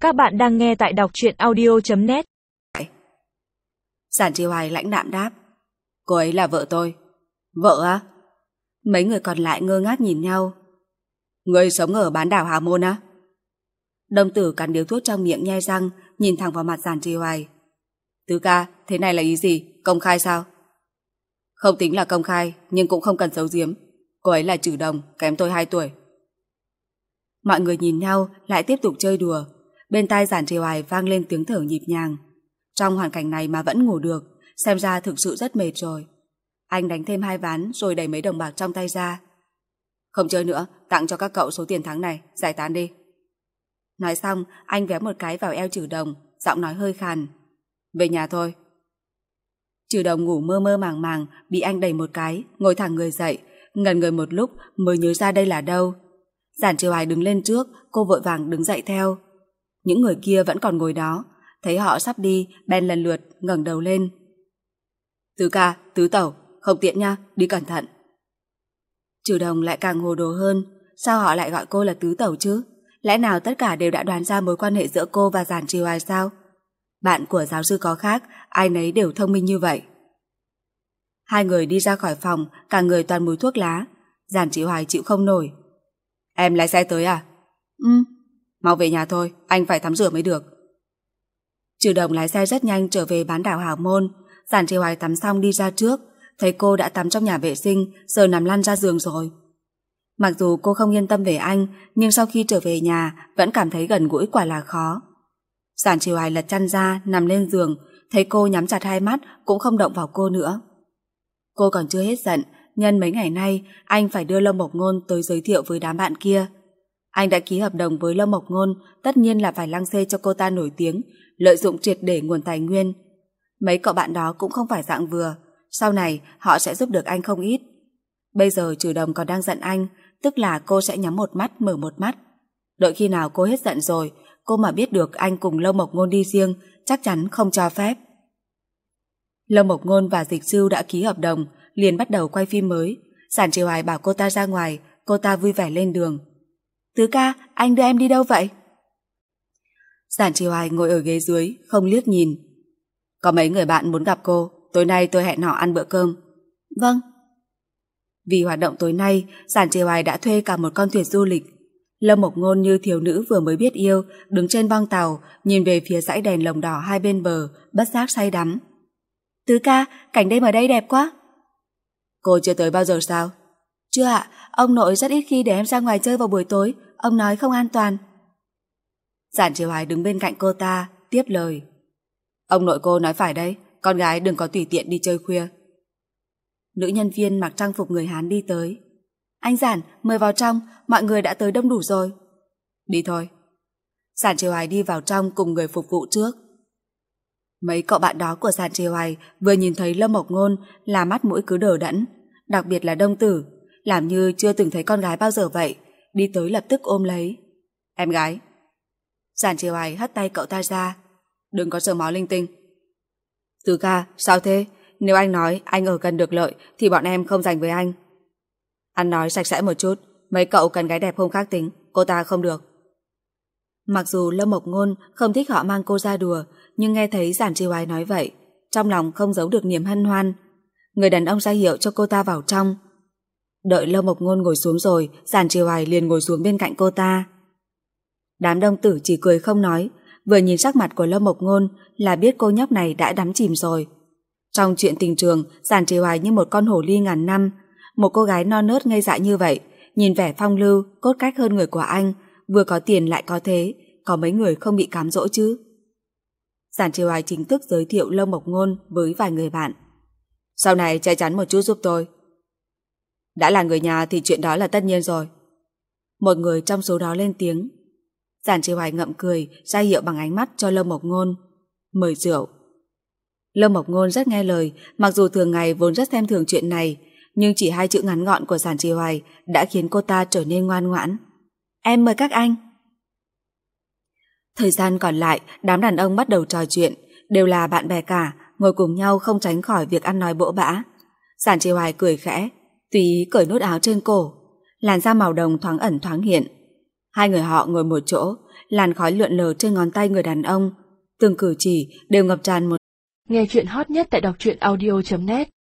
Các bạn đang nghe tại đọc truyện audio.net. Giản Chi Hoài lãnh đạm đáp: Cô ấy là vợ tôi. Vợ á? Mấy người còn lại ngơ ngác nhìn nhau. Người sống ở bán đảo Hà Môn á? Đông Tử cắn điếu thuốc trong miệng nhe răng, nhìn thẳng vào mặt Giản Chi Hoài. Tứ ca, thế này là ý gì? Công khai sao? Không tính là công khai, nhưng cũng không cần giấu giếm. Cô ấy là Trử Đồng, kém tôi 2 tuổi. Mọi người nhìn nhau, lại tiếp tục chơi đùa. Bên tai Giản Chi Hoài vang lên tiếng thở nhịp nhàng. Trong hoàn cảnh này mà vẫn ngủ được, xem ra thực sự rất mệt rồi. Anh đánh thêm 2 ván rồi đẩy mấy đồng bạc trong tay ra. Không chơi nữa, tặng cho các cậu số tiền thắng này, giải tán đi. Nói xong, anh véo một cái vào eo Trử Đồng, giọng nói hơi khàn. Về nhà thôi. Trử Đồng ngủ mơ mơ màng màng, bị anh đẩy một cái, ngồi thẳng người dậy, ngẩn người một lúc mới nhớ ra đây là đâu. Giản Chi Hoài đứng lên trước, cô vội vàng đứng dậy theo. Những người kia vẫn còn ngồi đó, thấy họ sắp đi, bèn lần lượt ngẩng đầu lên. Tứ ca, tứ tẩu, không tiện nha, đi cẩn thận. Trử Đồng lại càng hồ đồ hơn, sao họ lại gọi cô là tứ tẩu chứ? Lẽ nào tất cả đều đã đoán ra mối quan hệ giữa cô và Giản Chi Hoài sao? Bạn của giáo sư có khác, ai nấy đều thông minh như vậy. Hai người đi ra khỏi phòng, cả người toàn mùi thuốc lá. Giản Chi Hoài chịu không nổi. Em lái xe tới à? Mau về nhà thôi, anh phải tắm rửa mới được. Trử Đồng lái xe rất nhanh trở về bán đảo Hào Môn. Giản Chi Hoài tắm xong đi ra trước, thấy cô đã tắm trong nhà vệ sinh, giờ nằm lăn ra giường rồi. Mặc dù cô không yên tâm về anh, nhưng sau khi trở về nhà vẫn cảm thấy gần gũi quả là khó. Giản Chi Hoài lật chăn ra, nằm lên giường, thấy cô nhắm chặt hai mắt cũng không động vào cô nữa. Cô còn chưa hết giận, nhân mấy ngày nay anh phải đưa Lâm Mộc Ngôn tới giới thiệu với đám bạn kia. Anh đã ký hợp đồng với Lâm Mộc Ngôn, tất nhiên là phải lăng xê cho cô ta nổi tiếng, lợi dụng triệt để nguồn tài nguyên. Mấy cậu bạn đó cũng không phải dạng vừa, sau này họ sẽ giúp được anh không ít. Bây giờ Trử Đồng còn đang giận anh, tức là cô sẽ nhắm một mắt mở một mắt. Đợi khi nào cô hết giận rồi, cô mà biết được anh cùng Lâm Mộc Ngôn đi riêng, chắc chắn không cho phép. Lâm Mộc Ngôn và Dịch Sưu đã ký hợp đồng, liền bắt đầu quay phim mới. Giản Chi Hoài bảo cô ta ra ngoài, cô ta vui vẻ lên đường. Tứ ca, anh đưa em đi đâu vậy? Giản Chi Hoài ngồi ở ghế dưới, không liếc nhìn. Có mấy người bạn muốn gặp cô, tối nay tôi hẹn họ ăn bữa cơm. Vâng. Vì hoạt động tối nay, Giản Chi Hoài đã thuê cả một con thuyền du lịch. Lâm Mộc Ngôn như thiếu nữ vừa mới biết yêu, đứng trên bong tàu, nhìn về phía dãy đèn lồng đỏ hai bên bờ, bất giác say đắm. Tứ ca, cảnh đêm ở đây đẹp quá. Cô chưa tới bao giờ sao? Chưa ạ, ông nội rất ít khi để em ra ngoài chơi vào buổi tối, ông nói không an toàn. Giản Chi Hoài đứng bên cạnh cô ta, tiếp lời. Ông nội cô nói phải đấy, con gái đừng có tùy tiện đi chơi khuya. Nữ nhân viên mặc trang phục người Hán đi tới. Anh Giản, mời vào trong, mọi người đã tới đông đủ rồi. Đi thôi. Giản Chi Hoài đi vào trong cùng người phục vụ trước. Mấy cậu bạn đó của Giản Chi Hoài vừa nhìn thấy Lâm Mộc Ngôn là mắt mũi cứ đờ đẫn, đặc biệt là Đông Tử, làm như chưa từng thấy con gái bao giờ vậy, đi tới lập tức ôm lấy. Em gái. Giản Chi Hoài hất tay cậu ta ra. Đừng có sờ mó linh tinh. Tứ ca, sao thế? Nếu anh nói anh ở gần được lợi thì bọn em không dành với anh. Ăn nói sạch sẽ một chút, mấy cậu cần gái đẹp hôm khác tính, cô ta không được. Mặc dù Lâm Mộc Ngôn không thích họ mang cô ra đùa, nhưng nghe thấy Giản Chi Hoài nói vậy, trong lòng không giấu được niềm hân hoan. Người đàn ông ra hiệu cho cô ta vào trong. Đợi Lâm Mộc Ngôn ngồi xuống rồi, Giản Chi Hoài liền ngồi xuống bên cạnh cô ta. Đám đông tử chỉ cười không nói, vừa nhìn sắc mặt của Lâm Mộc Ngôn là biết cô nhóc này đã đắm chìm rồi. Trong chuyện tình trường, Giản Chi Hoài như một con hổ ly ngàn năm. Một cô gái non nớt ngây dại như vậy, nhìn vẻ phong lưu, cốt cách hơn người của anh, vừa có tiền lại có thế, có mấy người không bị cám dỗ chứ. Giản Chi Hoài chính thức giới thiệu Lâm Mộc Ngôn với vài người bạn. Sau này che chắn một chút giúp tôi. Đã là người nhà thì chuyện đó là tất nhiên rồi. Một người trong số đó lên tiếng. Giản Chi Hoài ngậm cười, ra hiệu bằng ánh mắt cho Lâm Mộc Ngôn. Mời rượu. Lâm Mộc Ngôn rất nghe lời, mặc dù thường ngày vốn rất xem thường chuyện này, nhưng chỉ 2 chữ ngắn gọn của Giản Chi Hoài đã khiến cô ta trở nên ngoan ngoãn. Em mời các anh. Thời gian còn lại, đám đàn ông bắt đầu trò chuyện, đều là bạn bè cả, ngồi cùng nhau không tránh khỏi việc ăn nói bỗ bã. Giản Chi Hoài cười khẽ, tùy ý cởi nút áo trên cổ, làn da màu đồng thoáng ẩn thoáng hiện. Hai người họ ngồi một chỗ, làn khói lượn lờ trên ngón tay người đàn ông. Từng cử chỉ đều ngập tràn một. Nghe chuyện hot nhất tại đọc truyện audio.net